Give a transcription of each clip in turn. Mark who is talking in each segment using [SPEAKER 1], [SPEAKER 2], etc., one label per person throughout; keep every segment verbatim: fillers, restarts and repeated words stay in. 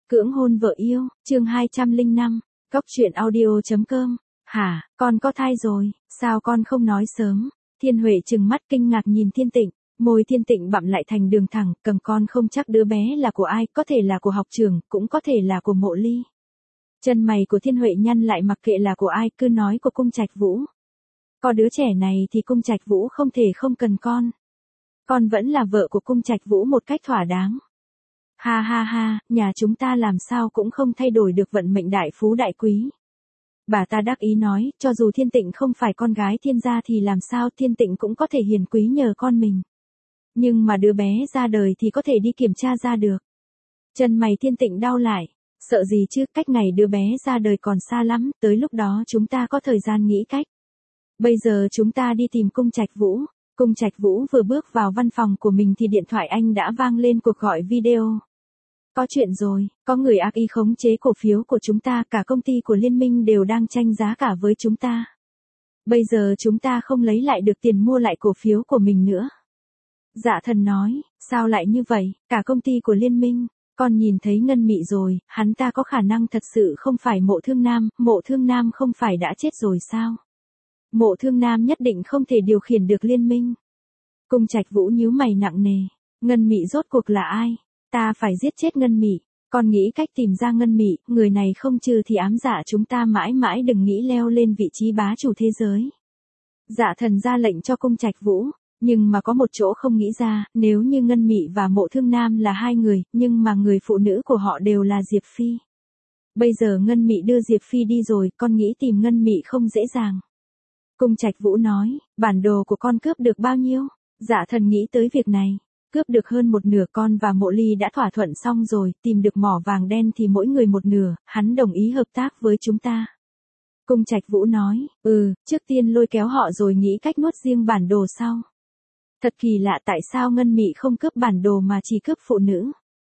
[SPEAKER 1] Cưỡng hôn vợ yêu, chương hai trăm lẻ năm, cóc truyện audio chấm com. Hả, con có thai rồi, sao con không nói sớm? Thiên Huệ trừng mắt kinh ngạc nhìn Thiên Tịnh, môi Thiên Tịnh bặm lại thành đường thẳng, cầm con không chắc đứa bé là của ai, có thể là của học trưởng, cũng có thể là của Mộ Ly. Chân mày của Thiên Huệ nhăn lại, mặc kệ là của ai, cứ nói của Cung Trạch Vũ. Có đứa trẻ này thì Cung Trạch Vũ không thể không cần con. Con vẫn là vợ của Cung Trạch Vũ một cách thỏa đáng. Ha ha ha, nhà chúng ta làm sao cũng không thay đổi được vận mệnh đại phú đại quý. Bà ta đắc ý nói, cho dù Thiên Tịnh không phải con gái Thiên gia thì làm sao Thiên Tịnh cũng có thể hiền quý nhờ con mình. Nhưng mà đứa bé ra đời thì có thể đi kiểm tra ra được. Chân mày Thiên Tịnh đau lại, sợ gì chứ, cách ngày đứa bé ra đời còn xa lắm, tới lúc đó chúng ta có thời gian nghĩ cách. Bây giờ chúng ta đi tìm Cung Trạch Vũ. Cung Trạch Vũ vừa bước vào văn phòng của mình thì điện thoại anh đã vang lên cuộc gọi video. Có chuyện rồi, có người ác ý khống chế cổ phiếu của chúng ta, cả công ty của liên minh đều đang tranh giá cả với chúng ta. Bây giờ chúng ta không lấy lại được tiền mua lại cổ phiếu của mình nữa. Dạ Thần nói, sao lại như vậy, cả công ty của liên minh, con nhìn thấy Ngân Mị rồi, hắn ta có khả năng thật sự không phải Mộ Thương Nam, Mộ Thương Nam không phải đã chết rồi sao? Mộ Thương Nam nhất định không thể điều khiển được liên minh. Cung Trạch Vũ nhíu mày nặng nề, Ngân Mị rốt cuộc là ai? Ta phải giết chết Ngân Mị, con nghĩ cách tìm ra Ngân Mị, người này không trừ thì ám dạ chúng ta mãi mãi đừng nghĩ leo lên vị trí bá chủ thế giới. Dạ Thần ra lệnh cho Cung Trạch Vũ, nhưng mà có một chỗ không nghĩ ra, nếu như Ngân Mị và Mộ Thương Nam là hai người, nhưng mà người phụ nữ của họ đều là Diệp Phi. Bây giờ Ngân Mị đưa Diệp Phi đi rồi, con nghĩ tìm Ngân Mị không dễ dàng. Cung Trạch Vũ nói, bản đồ của con cướp được bao nhiêu? Dạ Thần nghĩ tới việc này. Cướp được hơn một nửa, con và Mộ Ly đã thỏa thuận xong rồi, tìm được mỏ vàng đen thì mỗi người một nửa, hắn đồng ý hợp tác với chúng ta. Cung Trạch Vũ nói, ừ, trước tiên lôi kéo họ rồi nghĩ cách nuốt riêng bản đồ sau. Thật kỳ lạ, tại sao Ngân Mị không cướp bản đồ mà chỉ cướp phụ nữ?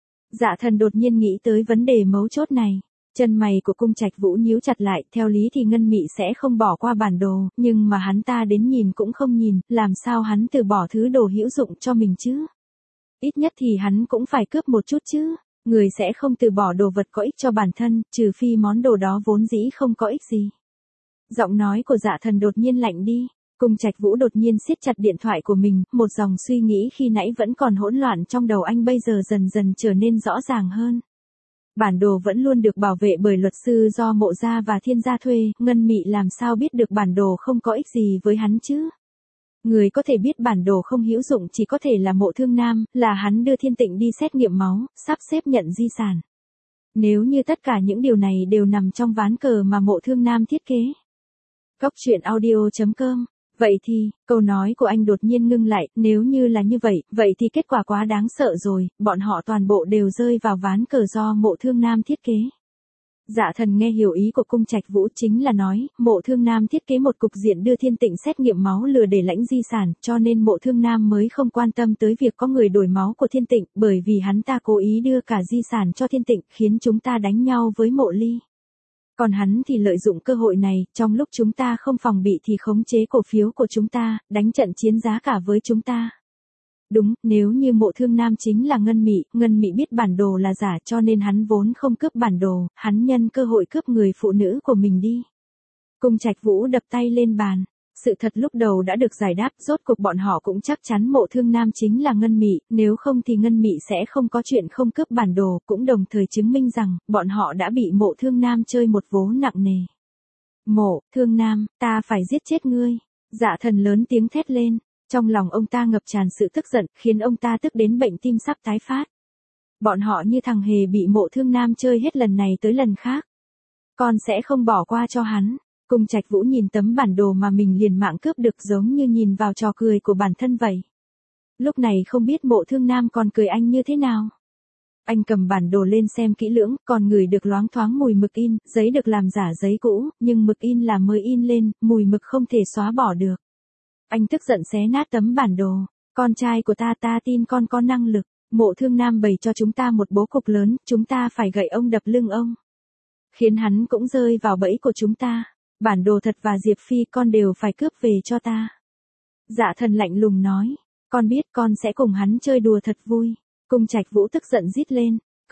[SPEAKER 1] Dạ Thần đột nhiên nghĩ tới vấn đề mấu chốt này. Chân mày của Cung Trạch Vũ nhíu chặt lại, theo lý thì Ngân Mị sẽ không bỏ qua bản đồ, nhưng mà hắn ta đến nhìn cũng không nhìn, làm sao hắn từ bỏ thứ đồ hữu dụng cho mình chứ? Ít nhất thì hắn cũng phải cướp một chút chứ, người sẽ không từ bỏ đồ vật có ích cho bản thân, trừ phi món đồ đó vốn dĩ không có ích gì. Giọng nói của Dạ Thần đột nhiên lạnh đi, Cung Trạch Vũ đột nhiên siết chặt điện thoại của mình, một dòng suy nghĩ khi nãy vẫn còn hỗn loạn trong đầu anh bây giờ dần dần trở nên rõ ràng hơn. Bản đồ vẫn luôn được bảo vệ bởi luật sư do Mộ gia và Thiên gia thuê, Ngân Mị làm sao biết được bản đồ không có ích gì với hắn chứ? Người có thể biết bản đồ không hữu dụng chỉ có thể là Mộ Thương Nam, là hắn đưa Thiên Tịnh đi xét nghiệm máu, sắp xếp nhận di sản. Nếu như tất cả những điều này đều nằm trong ván cờ mà Mộ Thương Nam thiết kế. Cóc truyện audio chấm com. Vậy thì, câu nói của anh đột nhiên ngưng lại, nếu như là như vậy, vậy thì kết quả quá đáng sợ rồi, bọn họ toàn bộ đều rơi vào ván cờ do Mộ Thương Nam thiết kế. Dạ Thần nghe hiểu ý của Cung Trạch Vũ, chính là nói, Mộ Thương Nam thiết kế một cục diện đưa Thiên Tịnh xét nghiệm máu lừa để lãnh di sản, cho nên Mộ Thương Nam mới không quan tâm tới việc có người đổi máu của Thiên Tịnh, bởi vì hắn ta cố ý đưa cả di sản cho Thiên Tịnh, khiến chúng ta đánh nhau với Mộ Ly. Còn hắn thì lợi dụng cơ hội này, trong lúc chúng ta không phòng bị thì khống chế cổ phiếu của chúng ta, đánh trận chiến giá cả với chúng ta. Đúng, nếu như Mộ Thương Nam chính là Ngân Mị, Ngân Mị biết bản đồ là giả cho nên hắn vốn không cướp bản đồ, hắn nhân cơ hội cướp người phụ nữ của mình đi. Cung Trạch Vũ đập tay lên bàn. Sự thật lúc đầu đã được giải đáp, rốt cuộc bọn họ cũng chắc chắn Mộ Thương Nam chính là Ngân Mị, nếu không thì Ngân Mị sẽ không có chuyện không cướp bản đồ, cũng đồng thời chứng minh rằng, bọn họ đã bị Mộ Thương Nam chơi một vố nặng nề. Mộ Thương Nam, ta phải giết chết ngươi. Dạ Thần lớn tiếng thét lên. Trong lòng ông ta ngập tràn sự tức giận, khiến ông ta tức đến bệnh tim sắp tái phát. Bọn họ như thằng hề bị Mộ Thương Nam chơi hết lần này tới lần khác. Con sẽ không bỏ qua cho hắn. Cung Trạch Vũ nhìn tấm bản đồ mà mình liền mạng cướp được giống như nhìn vào trò cười của bản thân vậy. Lúc này không biết Mộ Thương Nam còn cười anh như thế nào. Anh cầm bản đồ lên xem kỹ lưỡng, còn ngửi được loáng thoáng mùi mực in, giấy được làm giả giấy cũ, nhưng mực in là mới in lên, mùi mực không thể xóa bỏ được. Anh tức giận xé nát tấm bản đồ. Con trai của ta, ta tin con có năng lực. Mộ Thương Nam bày cho chúng ta một bố cục lớn, chúng ta phải gậy ông đập lưng ông. Khiến hắn cũng rơi vào bẫy của chúng ta. Bản đồ thật và Diệp Phi con đều phải cướp về cho ta. Dạ Thần lạnh lùng nói. Con biết con sẽ cùng hắn chơi đùa thật vui. Cung Trạch Vũ tức giận rít lên.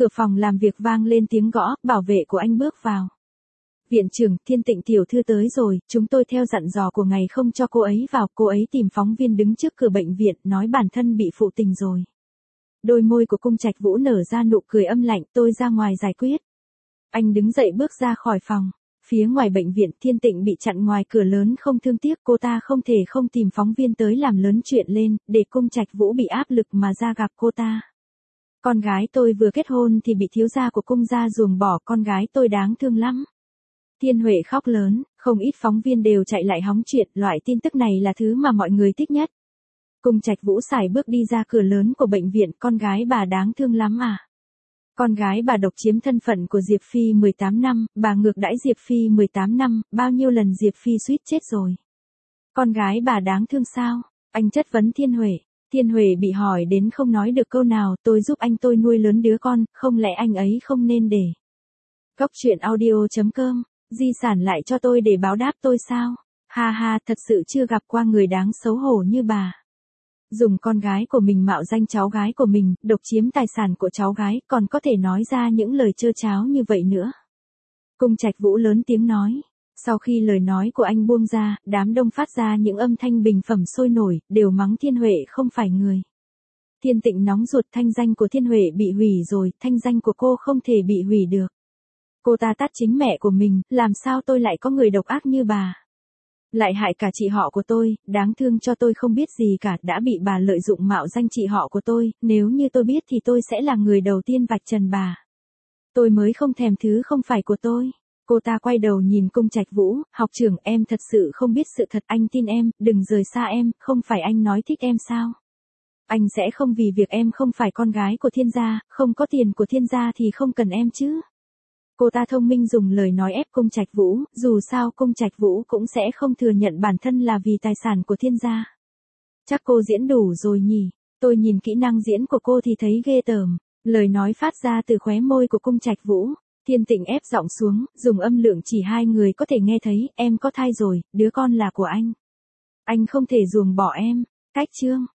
[SPEAKER 1] cửa phòng làm việc vang lên tiếng gõ, bảo vệ của anh bước vào. Viện trưởng, Thiên Tịnh tiểu thư tới rồi, chúng tôi theo dặn dò của ngài không cho cô ấy vào, cô ấy tìm phóng viên đứng trước cửa bệnh viện, nói bản thân bị phụ tình rồi. Đôi môi của Cung Trạch Vũ nở ra nụ cười âm lạnh, tôi ra ngoài giải quyết. Anh đứng dậy bước ra khỏi phòng. Phía ngoài bệnh viện, Thiên Tịnh bị chặn ngoài cửa lớn không thương tiếc, cô ta không thể không tìm phóng viên tới làm lớn chuyện lên, để Cung Trạch Vũ bị áp lực mà ra gặp cô ta. Con gái tôi vừa kết hôn thì bị thiếu gia của cung gia ruồng bỏ, con gái tôi đáng thương lắm. Thiên Huệ khóc lớn, không ít phóng viên đều chạy lại hóng chuyện, loại tin tức này là thứ mà mọi người thích nhất. Cung Trạch Vũ sải bước đi ra cửa lớn của bệnh viện, con gái bà đáng thương lắm à. Con gái bà độc chiếm thân phận của Diệp Phi mười tám năm, bà ngược đãi Diệp Phi mười tám năm, bao nhiêu lần Diệp Phi suýt chết rồi. Con gái bà đáng thương sao? Anh chất vấn Thiên Huệ. Thiên Huệ bị hỏi đến không nói được câu nào, tôi giúp anh tôi nuôi lớn đứa con, không lẽ anh ấy không nên để. Cốc truyện audio chấm com, di sản lại cho tôi để báo đáp tôi sao? Ha ha, thật sự chưa gặp qua người đáng xấu hổ như bà. Dùng con gái của mình mạo danh cháu gái của mình, độc chiếm tài sản của cháu gái, còn có thể nói ra những lời trơ tráo như vậy nữa. Cung Trạch Vũ lớn tiếng nói. Sau khi lời nói của anh buông ra, đám đông phát ra những âm thanh bình phẩm sôi nổi, đều mắng Thiên Huệ không phải người. Thiên Tịnh nóng ruột, thanh danh của Thiên Huệ bị hủy rồi, thanh danh của cô không thể bị hủy được. Cô ta tát chính mẹ của mình, làm sao tôi lại có người độc ác như bà. Lại hại cả chị họ của tôi, đáng thương cho tôi không biết gì cả, đã bị bà lợi dụng mạo danh chị họ của tôi, nếu như tôi biết thì tôi sẽ là người đầu tiên vạch trần bà. Tôi mới không thèm thứ không phải của tôi. Cô ta quay đầu nhìn Cung Trạch Vũ, học trưởng em thật sự không biết sự thật, anh tin em, đừng rời xa em, không phải anh nói thích em sao? Anh sẽ không vì việc em không phải con gái của Thiên gia, không có tiền của Thiên gia thì không cần em chứ? Cô ta thông minh dùng lời nói ép Cung Trạch Vũ, dù sao Cung Trạch Vũ cũng sẽ không thừa nhận bản thân là vì tài sản của Thiên gia. Chắc cô diễn đủ rồi nhỉ, tôi nhìn kỹ năng diễn của cô thì thấy ghê tởm, lời nói phát ra từ khóe môi của Cung Trạch Vũ. Thiên Tịnh ép giọng xuống, dùng âm lượng chỉ hai người có thể nghe thấy, em có thai rồi, đứa con là của anh. Anh không thể ruồng bỏ em. Cách chương.